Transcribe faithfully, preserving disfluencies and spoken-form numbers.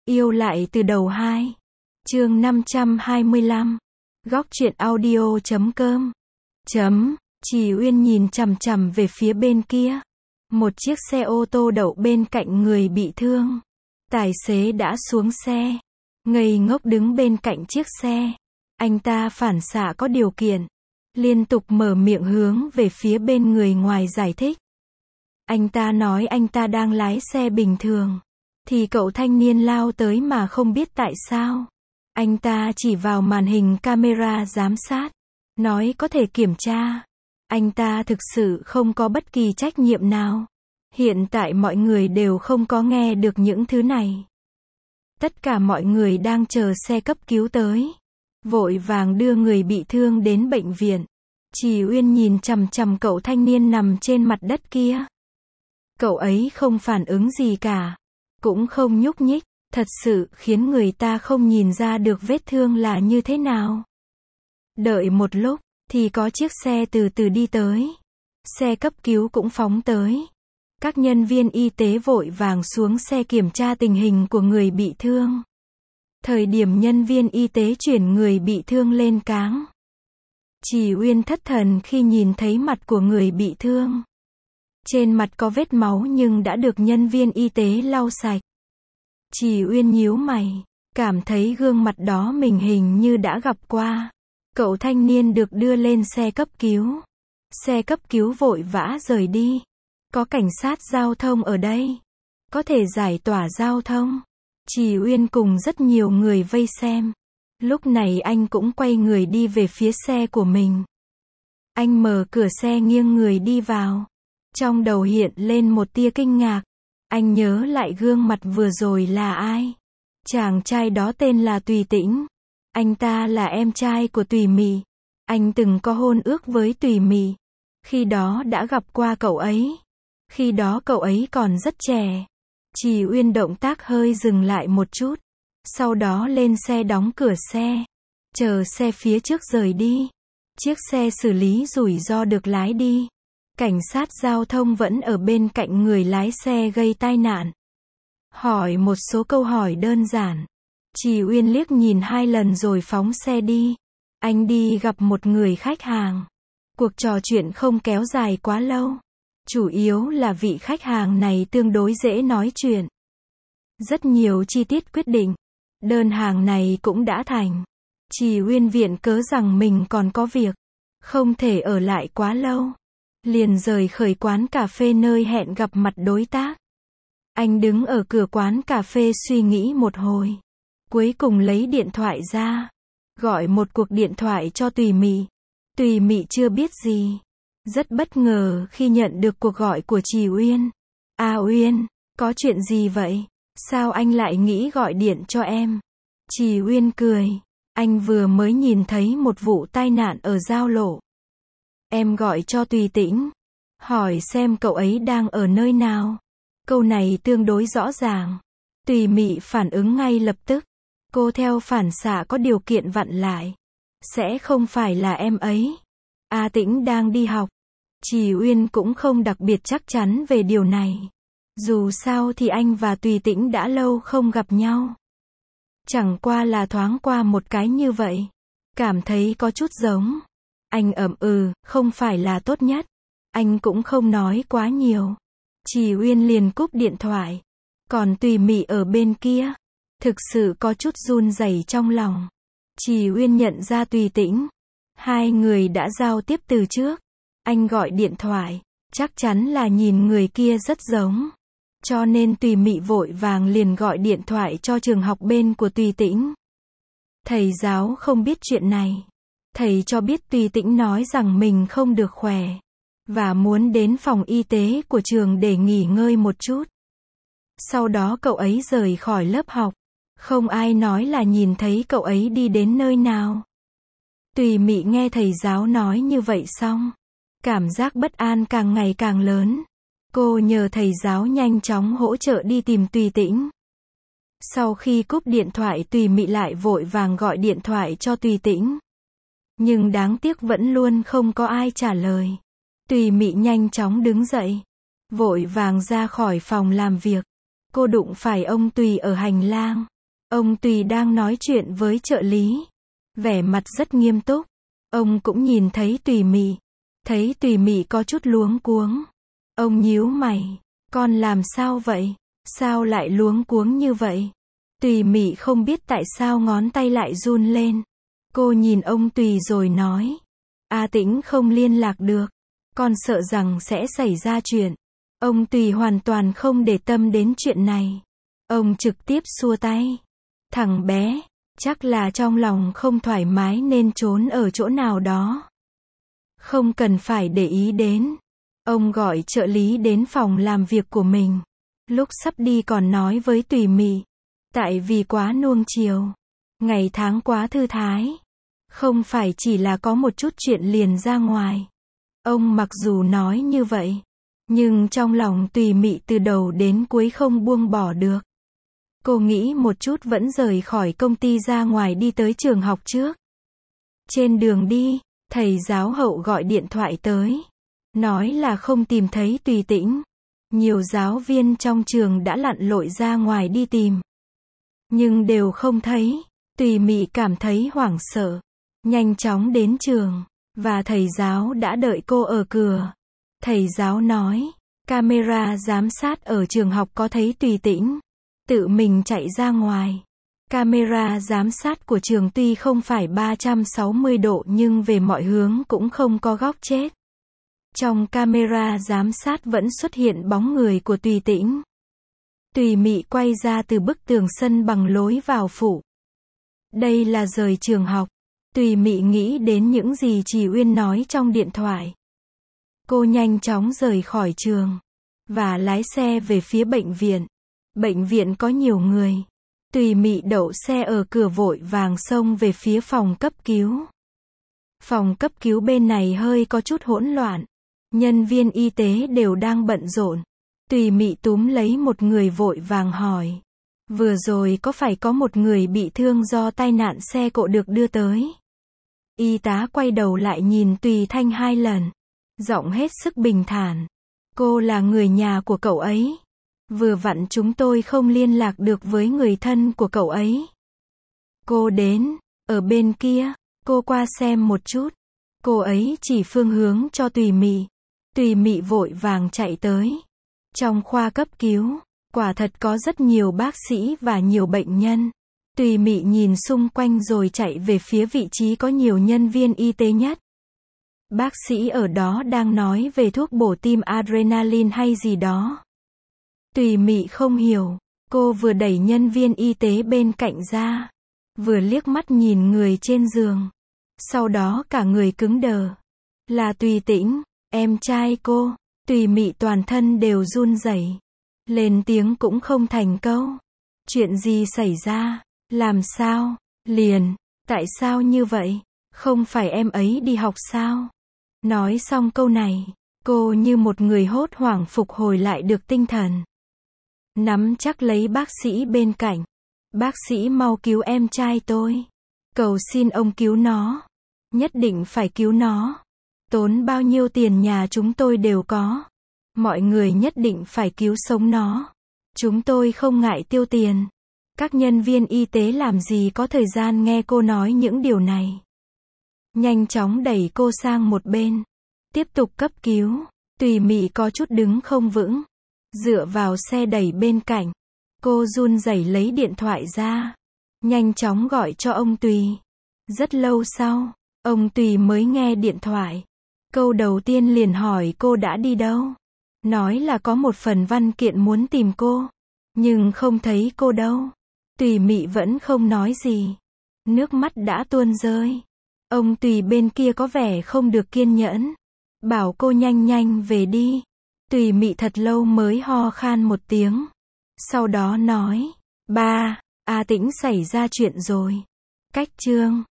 Yêu lại từ đầu hai. Chương năm trăm hai mươi lăm. Góc truyện audio chấm com. Chấm. Trì Uyên nhìn chằm chằm về phía bên kia. Một chiếc xe ô tô đậu bên cạnh người bị thương. Tài xế đã xuống xe. Ngây ngốc đứng bên cạnh chiếc xe. Anh ta phản xạ có điều kiện. Liên tục mở miệng hướng về phía bên người ngoài giải thích. Anh ta nói anh ta đang lái xe bình thường. Thì cậu thanh niên lao tới mà không biết tại sao. Anh ta chỉ vào màn hình camera giám sát. Nói có thể kiểm tra. Anh ta thực sự không có bất kỳ trách nhiệm nào. Hiện tại mọi người đều không có nghe được những thứ này. Tất cả mọi người đang chờ xe cấp cứu tới. Vội vàng đưa người bị thương đến bệnh viện. Trì Uyên nhìn chằm chằm cậu thanh niên nằm trên mặt đất kia. Cậu ấy không phản ứng gì cả. Cũng không nhúc nhích. Thật sự khiến người ta không nhìn ra được vết thương là như thế nào. Đợi một lúc, thì có chiếc xe từ từ đi tới. Xe cấp cứu cũng phóng tới. Các nhân viên y tế vội vàng xuống xe kiểm tra tình hình của người bị thương. Thời điểm nhân viên y tế chuyển người bị thương lên cáng. Trì Uyên thất thần khi nhìn thấy mặt của người bị thương. Trên mặt có vết máu nhưng đã được nhân viên y tế lau sạch. Trì Uyên nhíu mày, cảm thấy gương mặt đó mình hình như đã gặp qua. Cậu thanh niên được đưa lên xe cấp cứu. Xe cấp cứu vội vã rời đi. Có cảnh sát giao thông ở đây. Có thể giải tỏa giao thông. Trì Uyên cùng rất nhiều người vây xem. Lúc này anh cũng quay người đi về phía xe của mình. Anh mở cửa xe nghiêng người đi vào. Trong đầu hiện lên một tia kinh ngạc. Anh nhớ lại gương mặt vừa rồi là ai. Chàng trai đó tên là Tùy Tĩnh. Anh ta là em trai của Tùy Mị. Anh từng có hôn ước với Tùy Mị. Khi đó đã gặp qua cậu ấy. Khi đó cậu ấy còn rất trẻ. Trì Uyên động tác hơi dừng lại một chút. Sau đó lên xe đóng cửa xe. Chờ xe phía trước rời đi. Chiếc xe xử lý rủi ro được lái đi. Cảnh sát giao thông vẫn ở bên cạnh người lái xe gây tai nạn. Hỏi một số câu hỏi đơn giản. Trì Uyên liếc nhìn hai lần rồi phóng xe đi. Anh đi gặp một người khách hàng. Cuộc trò chuyện không kéo dài quá lâu. Chủ yếu là vị khách hàng này tương đối dễ nói chuyện. Rất nhiều chi tiết quyết định. Đơn hàng này cũng đã thành. Trì Uyên viện cớ rằng mình còn có việc. Không thể ở lại quá lâu. Liền rời khỏi quán cà phê nơi hẹn gặp mặt đối tác. Anh đứng ở cửa quán cà phê suy nghĩ một hồi. Cuối cùng lấy điện thoại ra. Gọi một cuộc điện thoại cho Tùy Mị. Tùy Mị chưa biết gì. Rất bất ngờ khi nhận được cuộc gọi của Trì Uyên. À Uyên, có chuyện gì vậy? Sao anh lại nghĩ gọi điện cho em? Trì Uyên cười. Anh vừa mới nhìn thấy một vụ tai nạn ở giao lộ. Em gọi cho Tùy Tĩnh. Hỏi xem cậu ấy đang ở nơi nào. Câu này tương đối rõ ràng. Tùy Mị phản ứng ngay lập tức. Cô theo phản xạ có điều kiện vặn lại. Sẽ không phải là em ấy. A Tĩnh đang đi học. Trì Uyên cũng không đặc biệt chắc chắn về điều này. Dù sao thì anh và Tùy Tĩnh đã lâu không gặp nhau. Chẳng qua là thoáng qua một cái như vậy. Cảm thấy có chút giống. Anh ậm ừ, không phải là tốt nhất. Anh cũng không nói quá nhiều. Trì Uyên liền cúp điện thoại. Còn Tùy Mị ở bên kia. Thực sự có chút run rẩy trong lòng. Trì Uyên nhận ra Tùy Tĩnh. Hai người đã giao tiếp từ trước. Anh gọi điện thoại. Chắc chắn là nhìn người kia rất giống. Cho nên Tùy Mị vội vàng liền gọi điện thoại cho trường học bên của Tùy Tĩnh. Thầy giáo không biết chuyện này. Thầy cho biết Tùy Tĩnh nói rằng mình không được khỏe. Và muốn đến phòng y tế của trường để nghỉ ngơi một chút. Sau đó cậu ấy rời khỏi lớp học. Không ai nói là nhìn thấy cậu ấy đi đến nơi nào. Tùy Mị nghe thầy giáo nói như vậy xong. Cảm giác bất an càng ngày càng lớn. Cô nhờ thầy giáo nhanh chóng hỗ trợ đi tìm Tùy Tĩnh. Sau khi cúp điện thoại Tùy Mị lại vội vàng gọi điện thoại cho Tùy Tĩnh. Nhưng đáng tiếc vẫn luôn không có ai trả lời. Tùy Mị nhanh chóng đứng dậy. Vội vàng ra khỏi phòng làm việc. Cô đụng phải ông Tùy ở hành lang. Ông Tùy đang nói chuyện với trợ lý. Vẻ mặt rất nghiêm túc. Ông cũng nhìn thấy Tùy Mị. Thấy Tùy Mị có chút luống cuống. Ông nhíu mày. Con làm sao vậy? Sao lại luống cuống như vậy? Tùy Mị không biết tại sao ngón tay lại run lên. Cô nhìn ông Tùy rồi nói. A Tĩnh không liên lạc được. Con sợ rằng sẽ xảy ra chuyện. Ông Tùy hoàn toàn không để tâm đến chuyện này. Ông trực tiếp xua tay. Thằng bé, chắc là trong lòng không thoải mái nên trốn ở chỗ nào đó. Không cần phải để ý đến. Ông gọi trợ lý đến phòng làm việc của mình. Lúc sắp đi còn nói với Tùy Mị. Tại vì quá nuông chiều. Ngày tháng quá thư thái. Không phải chỉ là có một chút chuyện liền ra ngoài. Ông mặc dù nói như vậy. Nhưng trong lòng Tùy Mị từ đầu đến cuối không buông bỏ được. Cô nghĩ một chút vẫn rời khỏi công ty ra ngoài đi tới trường học trước. Trên đường đi, thầy giáo hậu gọi điện thoại tới. Nói là không tìm thấy Tùy Tĩnh. Nhiều giáo viên trong trường đã lặn lội ra ngoài đi tìm. Nhưng đều không thấy. Tùy Mị cảm thấy hoảng sợ. Nhanh chóng đến trường. Và thầy giáo đã đợi cô ở cửa. Thầy giáo nói. Camera giám sát ở trường học có thấy Tùy Tĩnh. Tự mình chạy ra ngoài. Camera giám sát của trường tuy không phải ba trăm sáu mươi độ nhưng về mọi hướng cũng không có góc chết. Trong camera giám sát vẫn xuất hiện bóng người của Tùy Tĩnh. Tùy Mị quay ra từ bức tường sân bằng lối vào phủ. Đây là rời trường học. Tùy Mị nghĩ đến những gì Trì Uyên nói trong điện thoại. Cô nhanh chóng rời khỏi trường. Và lái xe về phía bệnh viện. Bệnh viện có nhiều người. Tùy Mị đậu xe ở cửa vội vàng xông về phía phòng cấp cứu. Phòng cấp cứu bên này hơi có chút hỗn loạn. Nhân viên y tế đều đang bận rộn. Tùy Mị túm lấy một người vội vàng hỏi. Vừa rồi có phải có một người bị thương do tai nạn xe cộ được đưa tới? Y tá quay đầu lại nhìn Tùy Thanh hai lần. Giọng hết sức bình thản. Cô là người nhà của cậu ấy. Vừa vặn chúng tôi không liên lạc được với người thân của cậu ấy. Cô đến, ở bên kia, cô qua xem một chút. Cô ấy chỉ phương hướng cho Tùy Mị. Tùy Mị vội vàng chạy tới. Trong khoa cấp cứu, quả thật có rất nhiều bác sĩ và nhiều bệnh nhân. Tùy Mị nhìn xung quanh rồi chạy về phía vị trí có nhiều nhân viên y tế nhất. Bác sĩ ở đó đang nói về thuốc bổ tim adrenaline hay gì đó. Tùy Mị không hiểu. Cô vừa đẩy nhân viên y tế bên cạnh ra. Vừa liếc mắt nhìn người trên giường. Sau đó cả người cứng đờ. Là Tùy Tĩnh, em trai cô. Tùy Mị toàn thân đều run rẩy. Lên tiếng cũng không thành câu. Chuyện gì xảy ra? Làm sao? Liền. Tại sao như vậy? Không phải em ấy đi học sao? Nói xong câu này, cô như một người hốt hoảng phục hồi lại được tinh thần. Nắm chắc lấy bác sĩ bên cạnh. Bác sĩ mau cứu em trai tôi. Cầu xin ông cứu nó. Nhất định phải cứu nó. Tốn bao nhiêu tiền nhà chúng tôi đều có. Mọi người nhất định phải cứu sống nó. Chúng tôi không ngại tiêu tiền. Các nhân viên y tế làm gì có thời gian nghe cô nói những điều này. Nhanh chóng đẩy cô sang một bên. Tiếp tục cấp cứu. Tùy Mị có chút đứng không vững. Dựa vào xe đẩy bên cạnh. Cô run rẩy lấy điện thoại ra. Nhanh chóng gọi cho ông Tùy. Rất lâu sau, ông Tùy mới nghe điện thoại. Câu đầu tiên liền hỏi cô đã đi đâu. Nói là có một phần văn kiện muốn tìm cô. Nhưng không thấy cô đâu. Tùy Mị vẫn không nói gì. Nước mắt đã tuôn rơi. Ông Tùy bên kia có vẻ không được kiên nhẫn. Bảo cô nhanh nhanh về đi. Tùy Mị thật lâu mới ho khan một tiếng. Sau đó nói. Ba, A Tĩnh xảy ra chuyện rồi. Cách chương